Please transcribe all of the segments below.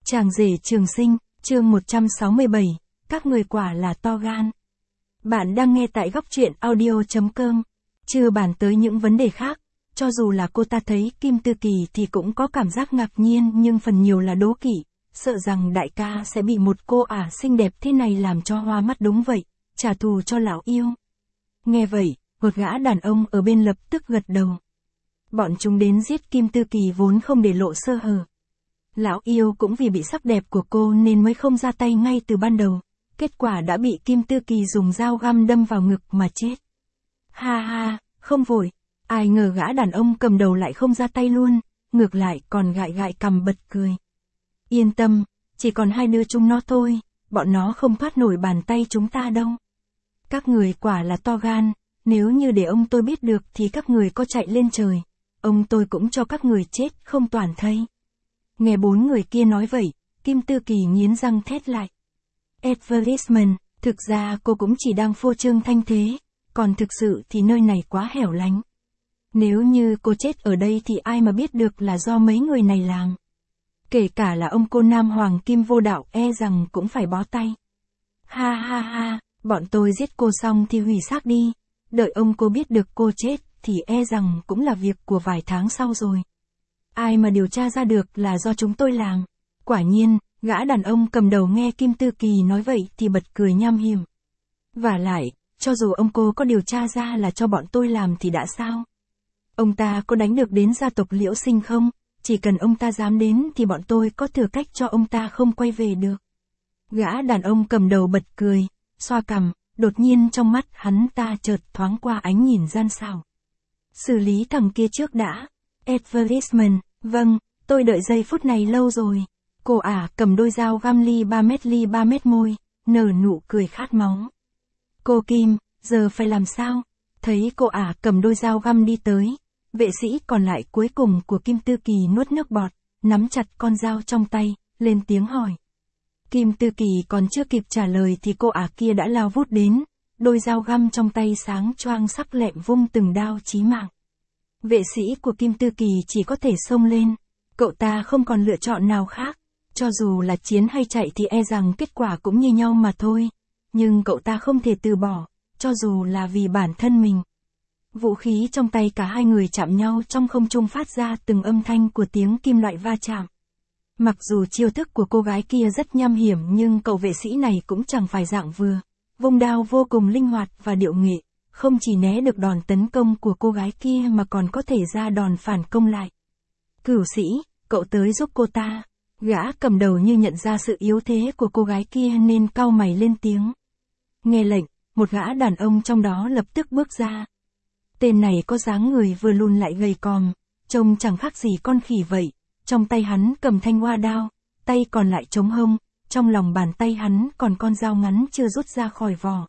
Chàng rể trường sinh, chương 167, các người quả là to gan. Bạn đang nghe tại góc truyện audio.com. Chưa bàn tới những vấn đề khác, cho dù là cô ta thấy Kim Tư Kỳ thì cũng có cảm giác ngạc nhiên nhưng phần nhiều là đố kỵ, sợ rằng đại ca sẽ bị một cô ả xinh đẹp thế này làm cho hoa mắt đúng vậy, trả thù cho lão yêu. Nghe vậy, một gã đàn ông ở bên lập tức gật đầu. Bọn chúng đến giết Kim Tư Kỳ vốn không để lộ sơ hở. Lão yêu cũng vì bị sắc đẹp của cô nên mới không ra tay ngay từ ban đầu, kết quả đã bị Kim Tư Kỳ dùng dao găm đâm vào ngực mà chết. Ha ha, không vội, ai ngờ gã đàn ông cầm đầu lại không ra tay luôn, ngược lại còn gãi gãi cằm bật cười. Yên tâm, chỉ còn hai đứa chúng nó thôi, bọn nó không thoát nổi bàn tay chúng ta đâu. Các người quả là to gan, nếu như để ông tôi biết được thì các người có chạy lên trời, ông tôi cũng cho các người chết không toàn thây. Nghe bốn người kia nói vậy, Kim Tư Kỳ nghiến răng thét lại. Advertisement, thực ra cô cũng chỉ đang phô trương thanh thế, còn thực sự thì nơi này quá hẻo lánh. Nếu như cô chết ở đây thì ai mà biết được là do mấy người này làm. Kể cả là ông cô Nam Hoàng Kim Vô Đạo e rằng cũng phải bó tay. Ha ha ha, bọn tôi giết cô xong thì hủy xác đi, đợi ông cô biết được cô chết thì e rằng cũng là việc của vài tháng sau rồi. Ai mà điều tra ra được là do chúng tôi làm. Quả nhiên, gã đàn ông cầm đầu nghe Kim Tư Kỳ nói vậy thì bật cười nham hiểm. Vả lại, cho dù ông cô có điều tra ra là cho bọn tôi làm thì đã sao? Ông ta có đánh được đến gia tộc Liễu Sinh không? Chỉ cần ông ta dám đến thì bọn tôi có thừa cách cho ông ta không quay về được. Gã đàn ông cầm đầu bật cười, xoa cằm, đột nhiên trong mắt hắn ta chợt thoáng qua ánh nhìn gian xảo. Xử lý thằng kia trước đã. Advertisement, vâng, tôi đợi giây phút này lâu rồi. Cô ả cầm đôi dao găm ly 3 mét môi, nở nụ cười khát máu. Cô Kim, giờ phải làm sao? Thấy cô ả cầm đôi dao găm đi tới, vệ sĩ còn lại cuối cùng của Kim Tư Kỳ nuốt nước bọt, nắm chặt con dao trong tay, lên tiếng hỏi. Kim Tư Kỳ còn chưa kịp trả lời thì cô ả kia đã lao vút đến, đôi dao găm trong tay sáng choang sắc lẹm vung từng đao chí mạng. Vệ sĩ của Kim Tư Kỳ chỉ có thể xông lên, cậu ta không còn lựa chọn nào khác, cho dù là chiến hay chạy thì e rằng kết quả cũng như nhau mà thôi, nhưng cậu ta không thể từ bỏ, cho dù là vì bản thân mình. Vũ khí trong tay cả hai người chạm nhau trong không trung phát ra từng âm thanh của tiếng kim loại va chạm. Mặc dù chiêu thức của cô gái kia rất nham hiểm nhưng cậu vệ sĩ này cũng chẳng phải dạng vừa, vung đao vô cùng linh hoạt và điệu nghệ. Không chỉ né được đòn tấn công của cô gái kia mà còn có thể ra đòn phản công lại. Cửu sĩ, cậu tới giúp cô ta. Gã cầm đầu như nhận ra sự yếu thế của cô gái kia nên cau mày lên tiếng. Nghe lệnh, một gã đàn ông trong đó lập tức bước ra. Tên này có dáng người vừa lùn lại gầy còm, trông chẳng khác gì con khỉ vậy. Trong tay hắn cầm thanh hoa đao, tay còn lại trống hông, trong lòng bàn tay hắn còn con dao ngắn chưa rút ra khỏi vỏ.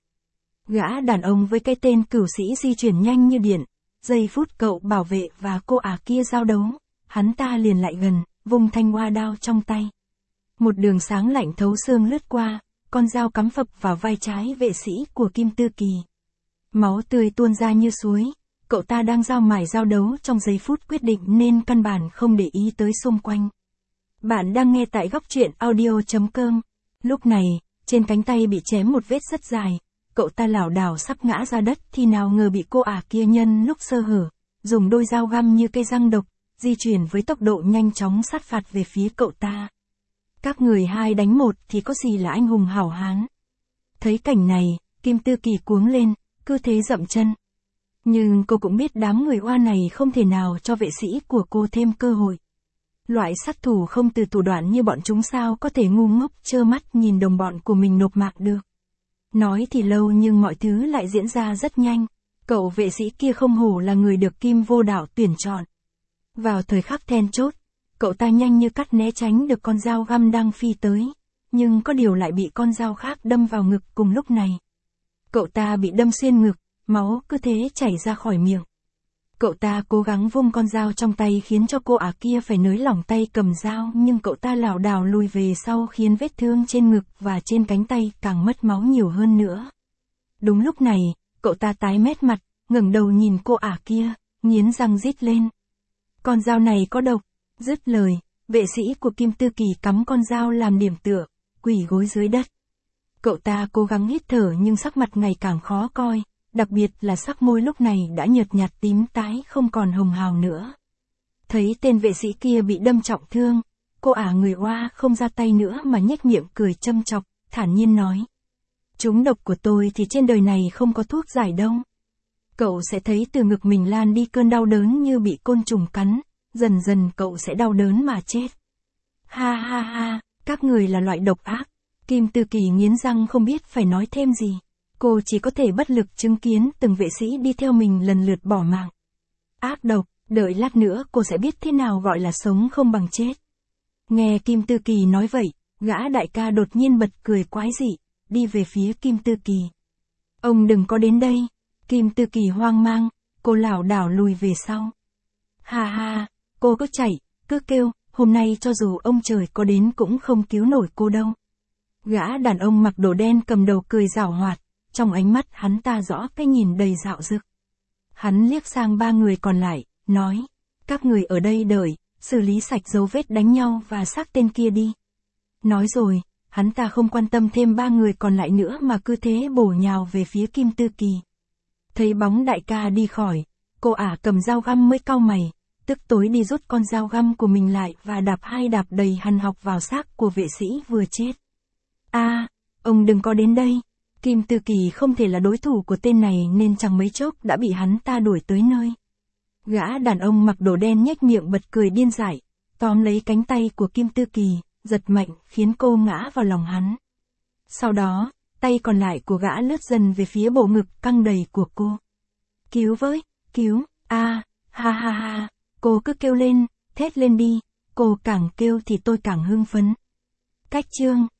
Gã đàn ông với cái tên cửu sĩ di chuyển nhanh như điện, giây phút cậu bảo vệ và cô ả kia giao đấu, hắn ta liền lại gần, vung thanh hoa đao trong tay. Một đường sáng lạnh thấu xương lướt qua, con dao cắm phập vào vai trái vệ sĩ của Kim Tư Kỳ. Máu tươi tuôn ra như suối, cậu ta đang giao mải giao đấu trong giây phút quyết định nên căn bản không để ý tới xung quanh. Bạn đang nghe tại góc truyện audio.com. Lúc này, trên cánh tay bị chém một vết rất dài. Cậu ta lảo đảo sắp ngã ra đất thì nào ngờ bị cô ả kia nhân lúc sơ hở, dùng đôi dao găm như cây răng độc, di chuyển với tốc độ nhanh chóng sát phạt về phía cậu ta. Các người hai đánh một thì có gì là anh hùng hảo hán. Thấy cảnh này, Kim Tư Kỳ cuống lên, cứ thế dậm chân. Nhưng cô cũng biết đám người oa này không thể nào cho vệ sĩ của cô thêm cơ hội. Loại sát thủ không từ thủ đoạn như bọn chúng sao có thể ngu ngốc trơ mắt nhìn đồng bọn của mình nộp mạng được. Nói thì lâu nhưng mọi thứ lại diễn ra rất nhanh, cậu vệ sĩ kia không hổ là người được Kim Vô Đạo tuyển chọn. Vào thời khắc then chốt, cậu ta nhanh như cắt né tránh được con dao găm đang phi tới, nhưng có điều lại bị con dao khác đâm vào ngực cùng lúc này. Cậu ta bị đâm xuyên ngực, máu cứ thế chảy ra khỏi miệng. Cậu ta cố gắng vung con dao trong tay khiến cho cô ả kia phải nới lỏng tay cầm dao nhưng cậu ta lảo đảo lùi về sau khiến vết thương trên ngực và trên cánh tay càng mất máu nhiều hơn nữa. Đúng lúc này, cậu ta tái mét mặt, ngẩng đầu nhìn cô ả kia, nghiến răng rít lên. Con dao này có độc, dứt lời, Vệ sĩ của Kim Tư Kỳ cắm con dao làm điểm tựa, quỳ gối dưới đất. Cậu ta cố gắng hít thở nhưng sắc mặt ngày càng khó coi, đặc biệt là sắc môi lúc này đã nhợt nhạt tím tái không còn hồng hào nữa. Thấy tên vệ sĩ kia bị đâm trọng thương, cô ả người Oa không ra tay nữa mà nhếch miệng cười châm chọc, thản nhiên nói. Trúng độc của tôi thì trên đời này không có thuốc giải đâu. Cậu sẽ thấy từ ngực mình lan đi cơn đau đớn như bị côn trùng cắn, dần dần cậu sẽ đau đớn mà chết. Ha ha ha, các người là loại độc ác. Kim Tư Kỳ nghiến răng không biết phải nói thêm gì. Cô chỉ có thể bất lực chứng kiến từng vệ sĩ đi theo mình lần lượt bỏ mạng. Ác độc, đợi lát nữa cô sẽ biết thế nào gọi là sống không bằng chết. Nghe Kim Tư Kỳ nói vậy, gã đại ca đột nhiên bật cười quái dị, đi về phía Kim Tư Kỳ. Ông đừng có đến đây. Kim Tư Kỳ hoang mang, cô lảo đảo lùi về sau. Ha ha, cô cứ chạy, cứ kêu, hôm nay cho dù ông trời có đến cũng không cứu nổi cô đâu. Gã đàn ông mặc đồ đen cầm đầu cười giảo hoạt, trong ánh mắt hắn ta rõ cái nhìn đầy dạo dực. Hắn liếc sang ba người còn lại, nói, các người ở đây đợi, xử lý sạch dấu vết đánh nhau và xác tên kia đi. Nói rồi, hắn ta không quan tâm thêm ba người còn lại nữa mà cứ thế bổ nhào về phía Kim Tư Kỳ. Thấy bóng đại ca đi khỏi, cô ả cầm dao găm mới cau mày, tức tối đi rút con dao găm của mình lại và đạp hai đạp đầy hằn học vào xác của vệ sĩ vừa chết. A, ông đừng có đến đây. Kim Tư Kỳ không thể là đối thủ của tên này nên chẳng mấy chốc đã bị hắn ta đuổi tới nơi. Gã đàn ông mặc đồ đen nhếch miệng bật cười điên dại, tóm lấy cánh tay của Kim Tư Kỳ, giật mạnh khiến cô ngã vào lòng hắn. Sau đó, tay còn lại của gã lướt dần về phía bộ ngực căng đầy của cô. Cứu với, cứu, ha ha ha, cô cứ kêu lên, thét lên đi, cô càng kêu thì tôi càng hưng phấn. Cách chương